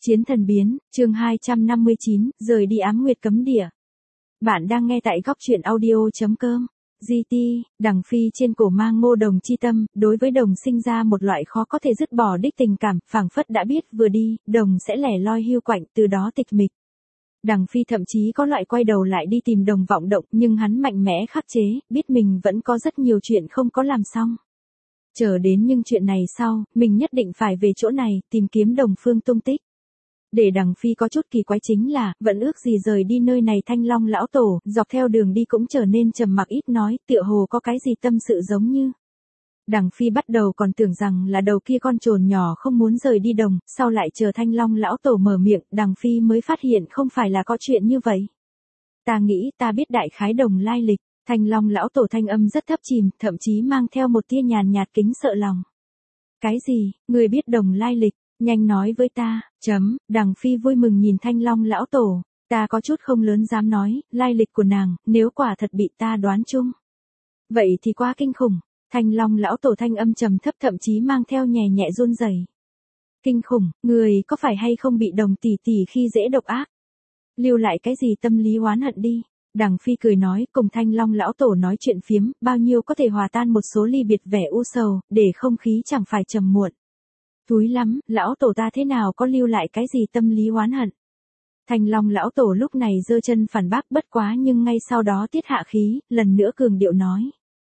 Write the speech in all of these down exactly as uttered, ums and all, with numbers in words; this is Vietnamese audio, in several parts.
Chiến thần biến, chương hai trăm năm mươi chín, rời đi ám nguyệt cấm địa. Bạn đang nghe tại góc truyện audio.com. giê tê, Đằng Phi trên cổ mang ngô đồng chi tâm, đối với đồng sinh ra một loại khó có thể dứt bỏ đích tình cảm, phảng phất đã biết vừa đi, đồng sẽ lẻ loi hiu quạnh, từ đó tịch mịch. Đằng Phi thậm chí có loại quay đầu lại đi tìm đồng vọng động, nhưng hắn mạnh mẽ khắc chế, biết mình vẫn có rất nhiều chuyện không có làm xong. Chờ đến nhưng chuyện này sau, mình nhất định phải về chỗ này, tìm kiếm đồng phương tung tích. Để Đằng Phi có chút kỳ quái chính là, vẫn ước gì rời đi nơi này Thanh Long lão tổ, dọc theo đường đi cũng trở nên trầm mặc ít nói, tựa hồ có cái gì tâm sự giống như. Đằng Phi bắt đầu còn tưởng rằng là đầu kia con trồn nhỏ không muốn rời đi đồng, sau lại chờ Thanh Long lão tổ mở miệng, Đằng Phi mới phát hiện không phải là có chuyện như vậy. Ta nghĩ ta biết đại khái đồng lai lịch, Thanh Long lão tổ thanh âm rất thấp chìm, thậm chí mang theo một tia nhàn nhạt kính sợ lòng. Cái gì, người biết đồng lai lịch? Nhanh nói với ta, chấm, Đằng Phi vui mừng nhìn Thanh Long lão tổ, ta có chút không lớn dám nói, lai lịch của nàng, nếu quả thật bị ta đoán chung. Vậy thì quá kinh khủng, Thanh Long lão tổ thanh âm trầm thấp thậm chí mang theo nhẹ nhẹ run rẩy. Kinh khủng, người có phải hay không bị đồng tỷ tỷ khi dễ độc ác? Lưu lại cái gì tâm lý oán hận đi. Đằng Phi cười nói, cùng Thanh Long lão tổ nói chuyện phiếm, bao nhiêu có thể hòa tan một số ly biệt vẻ u sầu, để không khí chẳng phải trầm muộn. Thúi lắm, lão tổ ta thế nào có lưu lại cái gì tâm lý oán hận. Thanh Long lão tổ lúc này giơ chân phản bác bất quá nhưng ngay sau đó tiết hạ khí, lần nữa cường điệu nói.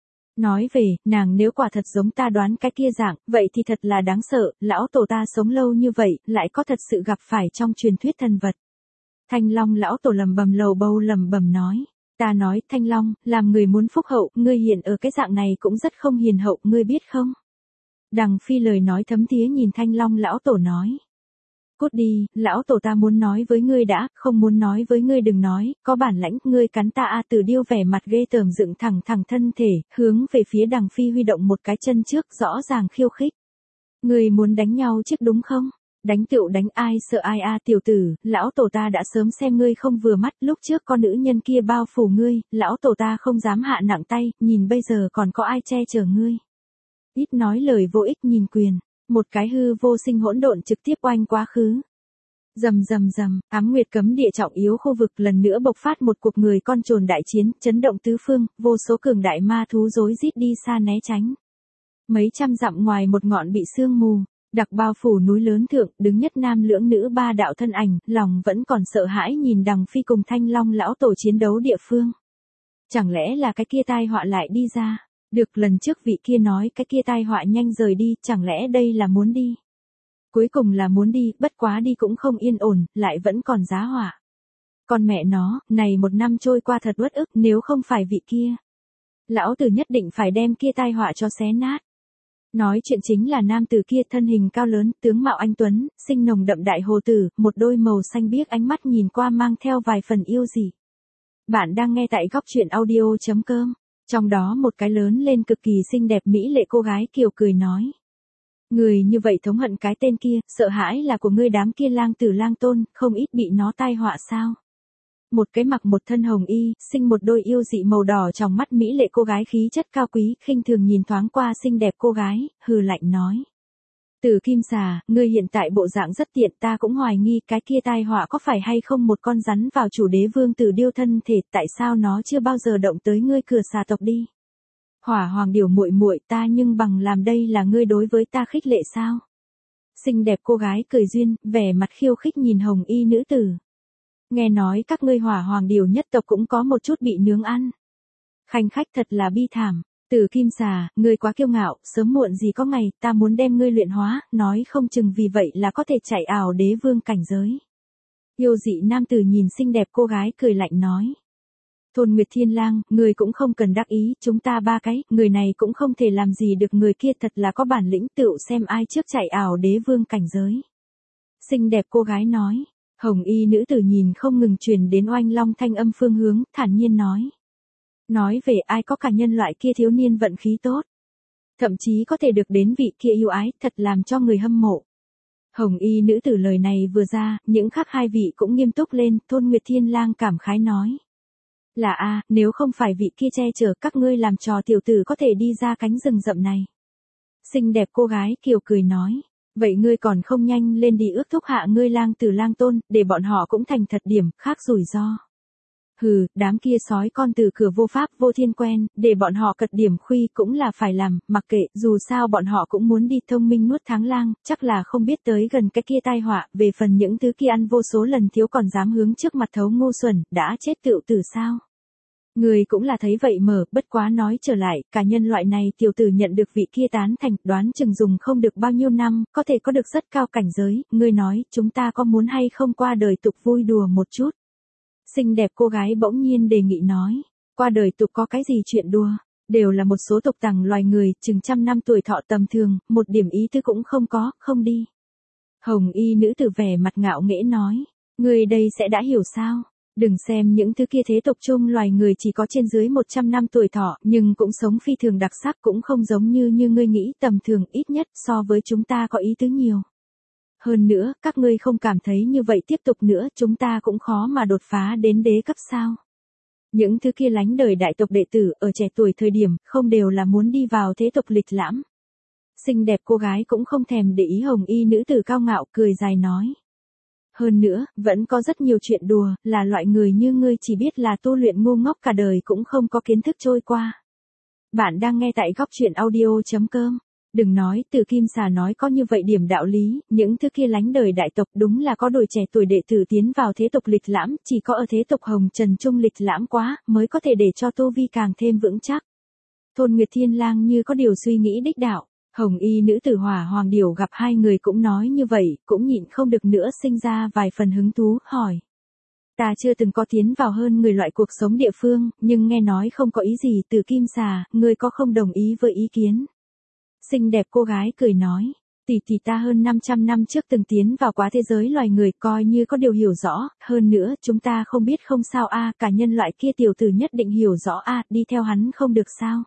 Nói về, nàng nếu quả thật giống ta đoán cái kia dạng, vậy thì thật là đáng sợ, lão tổ ta sống lâu như vậy, lại có thật sự gặp phải trong truyền thuyết thần vật. Thanh Long lão tổ lầm bầm lầu bầu lầm bầm nói. Ta nói, Thanh Long, làm người muốn phúc hậu, ngươi hiện ở cái dạng này cũng rất không hiền hậu, ngươi biết không? Đằng Phi lời nói thấm thía nhìn Thanh Long lão tổ nói. Cút đi, lão tổ ta muốn nói với ngươi đã, không muốn nói với ngươi đừng nói, có bản lãnh, ngươi cắn ta a Từ Điêu vẻ mặt ghê tởm dựng thẳng thẳng thân thể, hướng về phía Đằng Phi huy động một cái chân trước rõ ràng khiêu khích. Ngươi muốn đánh nhau chứ đúng không? Đánh tựu đánh ai sợ ai a tiểu tử, lão tổ ta đã sớm xem ngươi không vừa mắt, lúc trước con nữ nhân kia bao phủ ngươi, lão tổ ta không dám hạ nặng tay, nhìn bây giờ còn có ai che chở ngươi. Ít nói lời vô ích nhìn quyền, một cái hư vô sinh hỗn độn trực tiếp oanh quá khứ. Rầm rầm rầm, ám nguyệt cấm địa trọng yếu khu vực lần nữa bộc phát một cuộc người con trồn đại chiến, chấn động tứ phương, vô số cường đại ma thú rối rít đi xa né tránh. Mấy trăm dặm ngoài một ngọn bị sương mù, đặc bao phủ núi lớn thượng, đứng nhất nam lưỡng nữ ba đạo thân ảnh, lòng vẫn còn sợ hãi nhìn Đằng Phi cùng Thanh Long lão tổ chiến đấu địa phương. Chẳng lẽ là cái kia tai họa lại đi ra? Được lần trước vị kia nói cái kia tai họa nhanh rời đi, chẳng lẽ đây là muốn đi? Cuối cùng là muốn đi, bất quá đi cũng không yên ổn, lại vẫn còn giá họa. Con mẹ nó, này một năm trôi qua thật uất ức, nếu không phải vị kia. Lão tử nhất định phải đem kia tai họa cho xé nát. Nói chuyện chính là nam tử kia thân hình cao lớn, tướng mạo anh tuấn, sinh nồng đậm đại hồ tử, một đôi màu xanh biếc ánh mắt nhìn qua mang theo vài phần yêu dị. Bạn đang nghe tại góc truyện audio.com. Trong đó một cái lớn lên cực kỳ xinh đẹp mỹ lệ cô gái kiều cười nói. Người như vậy thống hận cái tên kia, sợ hãi là của ngươi đám kia lang tử lang tôn, không ít bị nó tai họa sao. Một cái mặc một thân hồng y, sinh một đôi yêu dị màu đỏ trong mắt mỹ lệ cô gái khí chất cao quý, khinh thường nhìn thoáng qua xinh đẹp cô gái, hừ lạnh nói. Từ Kim Xà, ngươi hiện tại bộ dạng rất tiện, ta cũng hoài nghi cái kia tai họa có phải hay không một con rắn vào chủ đế vương Từ Điêu thân thể, tại sao nó chưa bao giờ động tới ngươi cửa xà tộc đi. Hỏa hoàng điểu muội muội, ta nhưng bằng làm đây là ngươi đối với ta khích lệ sao? Xinh đẹp cô gái cười duyên, vẻ mặt khiêu khích nhìn hồng y nữ tử. Nghe nói các ngươi hỏa hoàng điểu nhất tộc cũng có một chút bị nướng ăn. Khanh khách thật là bi thảm. Từ Kim Xà, ngươi quá kiêu ngạo, sớm muộn gì có ngày, ta muốn đem ngươi luyện hóa, nói không chừng vì vậy là có thể chạy ảo đế vương cảnh giới. Yêu dị nam tử nhìn xinh đẹp cô gái cười lạnh nói. Thôn Nguyệt Thiên Lang, ngươi cũng không cần đắc ý, chúng ta ba cái, người này cũng không thể làm gì được người kia, thật là có bản lĩnh, tựu xem ai trước chạy ảo đế vương cảnh giới. Xinh đẹp cô gái nói, hồng y nữ tử nhìn không ngừng truyền đến oanh long thanh âm phương hướng, thản nhiên nói. Nói về ai có cả nhân loại kia thiếu niên vận khí tốt. Thậm chí có thể được đến vị kia yêu ái, thật làm cho người hâm mộ. Hồng y nữ tử lời này vừa ra, những khác hai vị cũng nghiêm túc lên, Thôn Nguyệt Thiên Lang cảm khái nói. Là a, nếu không phải vị kia che chở các ngươi làm trò tiểu tử có thể đi ra cánh rừng rậm này. Xinh đẹp cô gái kiều cười nói. Vậy ngươi còn không nhanh lên đi ước thúc hạ ngươi lang tử lang tôn, để bọn họ cũng thành thật điểm, khác rủi ro. Hừ, đám kia sói con từ cửa vô pháp vô thiên quen, để bọn họ cật điểm khuy cũng là phải làm, mặc kệ, dù sao bọn họ cũng muốn đi thông minh nuốt tháng lang, chắc là không biết tới gần cái kia tai họa, về phần những thứ kia ăn vô số lần thiếu còn dám hướng trước mặt thấu ngu xuẩn, đã chết tựu tử sao. Người cũng là thấy vậy mở, bất quá nói trở lại, cả nhân loại này tiểu tử nhận được vị kia tán thành, đoán chừng dùng không được bao nhiêu năm, có thể có được rất cao cảnh giới, người nói, chúng ta có muốn hay không qua đời tục vui đùa một chút. Xinh đẹp cô gái bỗng nhiên đề nghị nói, qua đời tục có cái gì chuyện đùa, đều là một số tục tằng loài người, chừng trăm năm tuổi thọ tầm thường, một điểm ý tư cũng không có, không đi. Hồng y nữ tử vẻ mặt ngạo nghễ nói, người đây sẽ đã hiểu sao. Đừng xem những thứ kia thế tục chung loài người chỉ có trên dưới một trăm năm tuổi thọ, nhưng cũng sống phi thường đặc sắc cũng không giống như như ngươi nghĩ tầm thường ít nhất so với chúng ta có ý tứ nhiều. Hơn nữa, các ngươi không cảm thấy như vậy tiếp tục nữa chúng ta cũng khó mà đột phá đến đế cấp sao. Những thứ kia lánh đời đại tộc đệ tử ở trẻ tuổi thời điểm không đều là muốn đi vào thế tục lịch lãm. Xinh đẹp cô gái cũng không thèm để ý hồng y nữ tử cao ngạo cười dài nói. Hơn nữa, vẫn có rất nhiều chuyện đùa, là loại người như ngươi chỉ biết là tu luyện ngu ngốc cả đời cũng không có kiến thức trôi qua. Bạn đang nghe tại góc truyện audio.com. Đừng nói, Từ Kim Xà nói có như vậy điểm đạo lý, những thứ kia lánh đời đại tộc đúng là có đôi trẻ tuổi đệ tử tiến vào thế tục lịch lãm, chỉ có ở thế tục hồng trần trung lịch lãm quá, mới có thể để cho tu vi càng thêm vững chắc. Thôn Nguyệt Thiên Lang như có điều suy nghĩ đích đạo. Hồng y nữ tử Hỏa Hoàng Điểu gặp hai người cũng nói như vậy, cũng nhịn không được nữa sinh ra vài phần hứng thú, hỏi. Ta chưa từng có tiến vào hơn người loại cuộc sống địa phương, nhưng nghe nói không có ý gì Từ Kim Xà, ngươi có không đồng ý với ý kiến. Xinh đẹp cô gái cười nói, tỷ tỷ ta hơn năm trăm năm trước từng tiến vào quá thế giới loài người coi như có điều hiểu rõ, hơn nữa chúng ta không biết không sao a cả nhân loại kia tiểu tử nhất định hiểu rõ a đi theo hắn không được sao.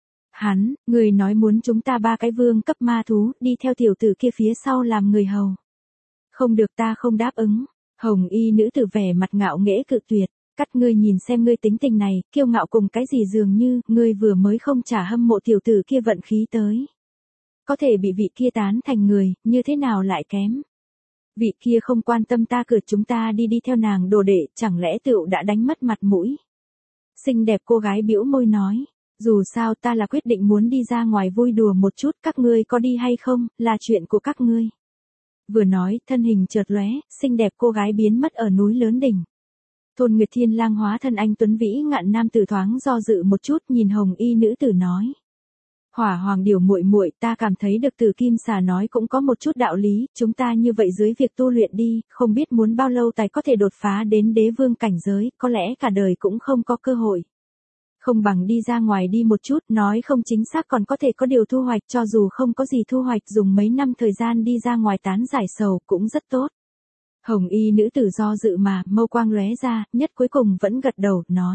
Hắn, người nói muốn chúng ta ba cái vương cấp ma thú, đi theo tiểu tử kia phía sau làm người hầu. Không được ta không đáp ứng. Hồng y nữ tử vẻ mặt ngạo nghễ cự tuyệt. Cắt ngươi nhìn xem ngươi tính tình này, kiêu ngạo cùng cái gì dường như, ngươi vừa mới không trả hâm mộ tiểu tử kia vận khí tới. Có thể bị vị kia tán thành người, như thế nào lại kém. Vị kia không quan tâm ta cử chúng ta đi đi theo nàng đồ đệ, chẳng lẽ tựu đã đánh mất mặt mũi. Xinh đẹp cô gái bĩu môi nói. Dù sao ta là quyết định muốn đi ra ngoài vui đùa một chút, các ngươi có đi hay không, là chuyện của các ngươi. Vừa nói, thân hình chợt lóe, xinh đẹp cô gái biến mất ở núi lớn đỉnh. Thôn Nguyệt Thiên Lang hóa thân anh tuấn vĩ ngạn nam tử thoáng do dự một chút, nhìn hồng y nữ tử nói. Hỏa Hoàng Điểu muội muội, ta cảm thấy được Từ Kim Xà nói cũng có một chút đạo lý, chúng ta như vậy dưới việc tu luyện đi, không biết muốn bao lâu tài có thể đột phá đến đế vương cảnh giới, có lẽ cả đời cũng không có cơ hội. Không bằng đi ra ngoài đi một chút, nói không chính xác còn có thể có điều thu hoạch, cho dù không có gì thu hoạch dùng mấy năm thời gian đi ra ngoài tán giải sầu cũng rất tốt. Hồng y nữ tử do dự mà, mâu quang lóe ra, nhất cuối cùng vẫn gật đầu, nói.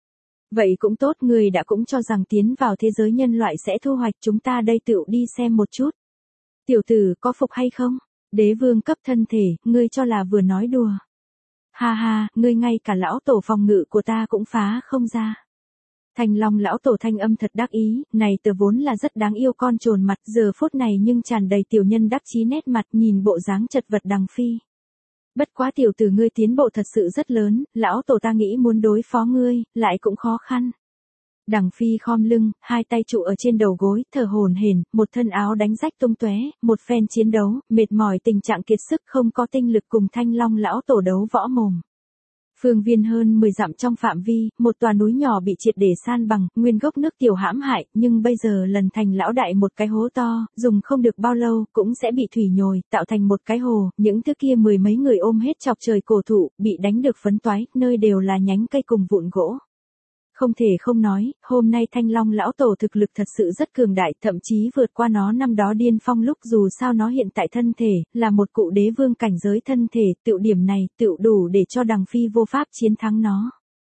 Vậy cũng tốt, người đã cũng cho rằng tiến vào thế giới nhân loại sẽ thu hoạch, chúng ta đây tựu đi xem một chút. Tiểu tử có phục hay không? Đế vương cấp thân thể, ngươi cho là vừa nói đùa. Ha ha, ngươi ngay cả lão tổ phòng ngự của ta cũng phá không ra. Thanh Long lão tổ thanh âm thật đắc ý, này tờ vốn là rất đáng yêu con trồn mặt, giờ phút này nhưng tràn đầy tiểu nhân đắc chí nét mặt, nhìn bộ dáng chật vật đằng phi. Bất quá tiểu tử ngươi tiến bộ thật sự rất lớn, lão tổ ta nghĩ muốn đối phó ngươi, lại cũng khó khăn. Đằng phi khom lưng, hai tay trụ ở trên đầu gối, thở hổn hển, một thân áo đánh rách tung tóe, một phen chiến đấu, mệt mỏi tình trạng kiệt sức không có tinh lực cùng Thanh Long lão tổ đấu võ mồm. Phương viên hơn mười dặm trong phạm vi, một tòa núi nhỏ bị triệt để san bằng, nguyên gốc nước tiểu hãm hại, nhưng bây giờ lần thành lão đại một cái hố to, dùng không được bao lâu, cũng sẽ bị thủy nhồi, tạo thành một cái hồ, những thứ kia mười mấy người ôm hết chọc trời cổ thụ, bị đánh được phấn toái, nơi đều là nhánh cây cùng vụn gỗ. Không thể không nói, hôm nay Thanh Long lão tổ thực lực thật sự rất cường đại, thậm chí vượt qua nó năm đó điên phong lúc dù sao nó hiện tại thân thể, là một cụ đế vương cảnh giới thân thể, tựu điểm này, tựu đủ để cho đằng phi vô pháp chiến thắng nó.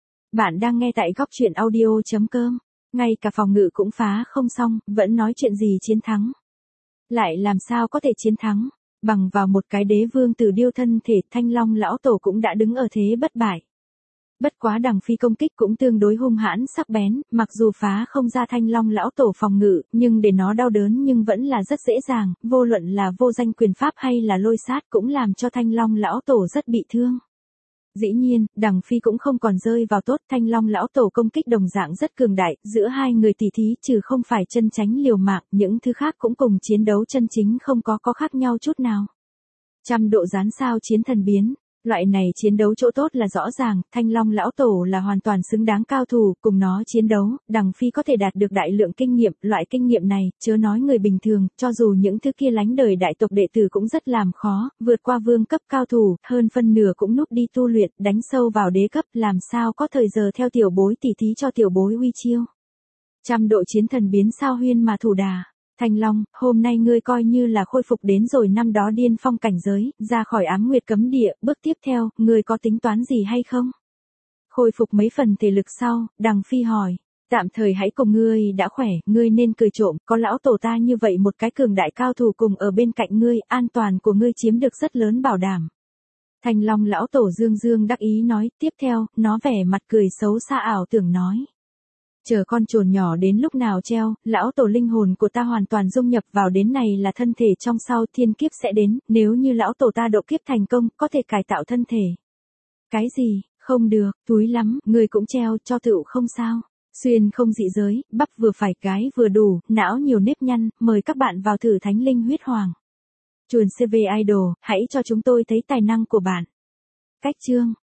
Bạn đang nghe tại góc truyện audio.com, ngay cả phòng ngự cũng phá không xong, vẫn nói chuyện gì chiến thắng. Lại làm sao có thể chiến thắng, bằng vào một cái đế vương từ điêu thân thể Thanh Long lão tổ cũng đã đứng ở thế bất bại. Bất quá Đằng Phi công kích cũng tương đối hung hãn sắc bén, mặc dù phá không ra Thanh Long lão tổ phòng ngự, nhưng để nó đau đớn nhưng vẫn là rất dễ dàng, vô luận là vô danh quyền pháp hay là lôi sát cũng làm cho Thanh Long lão tổ rất bị thương. Dĩ nhiên, Đằng Phi cũng không còn rơi vào tốt, Thanh Long lão tổ công kích đồng dạng rất cường đại, giữa hai người tỷ thí trừ không phải chân tránh liều mạng, những thứ khác cũng cùng chiến đấu chân chính không có có khác nhau chút nào. Trăm độ gián sao chiến thần biến. Loại này chiến đấu chỗ tốt là rõ ràng, Thanh Long lão tổ là hoàn toàn xứng đáng cao thủ, cùng nó chiến đấu, Đằng Phi có thể đạt được đại lượng kinh nghiệm, loại kinh nghiệm này, chớ nói người bình thường, cho dù những thứ kia lánh đời đại tộc đệ tử cũng rất làm khó, vượt qua vương cấp cao thủ, hơn phân nửa cũng núp đi tu luyện, đánh sâu vào đế cấp, làm sao có thời giờ theo tiểu bối tỉ thí cho tiểu bối uy chiêu. Trăm độ chiến thần biến sao huyên mà thủ đà. Thanh Long, hôm nay ngươi coi như là khôi phục đến rồi năm đó điên phong cảnh giới, ra khỏi ám nguyệt cấm địa, bước tiếp theo, ngươi có tính toán gì hay không? Khôi phục mấy phần thể lực sau, Đằng Phi hỏi, tạm thời hãy cùng ngươi đã khỏe, ngươi nên cười trộm, có lão tổ ta như vậy một cái cường đại cao thủ cùng ở bên cạnh ngươi, an toàn của ngươi chiếm được rất lớn bảo đảm. Thanh Long lão tổ dương dương đắc ý nói, tiếp theo, nó vẻ mặt cười xấu xa ảo tưởng nói. Chờ con trồn nhỏ đến lúc nào treo, lão tổ linh hồn của ta hoàn toàn dung nhập vào đến này là thân thể trong sau thiên kiếp sẽ đến, nếu như lão tổ ta độ kiếp thành công, có thể cải tạo thân thể. Cái gì, không được, túi lắm, người cũng treo cho tựu không sao. Xuyên không dị giới, bắp vừa phải cái vừa đủ, não nhiều nếp nhăn, mời các bạn vào thử Thánh Linh Huyết Hoàng. Chuồn xê vê Idol, hãy cho chúng tôi thấy tài năng của bạn. Cách chương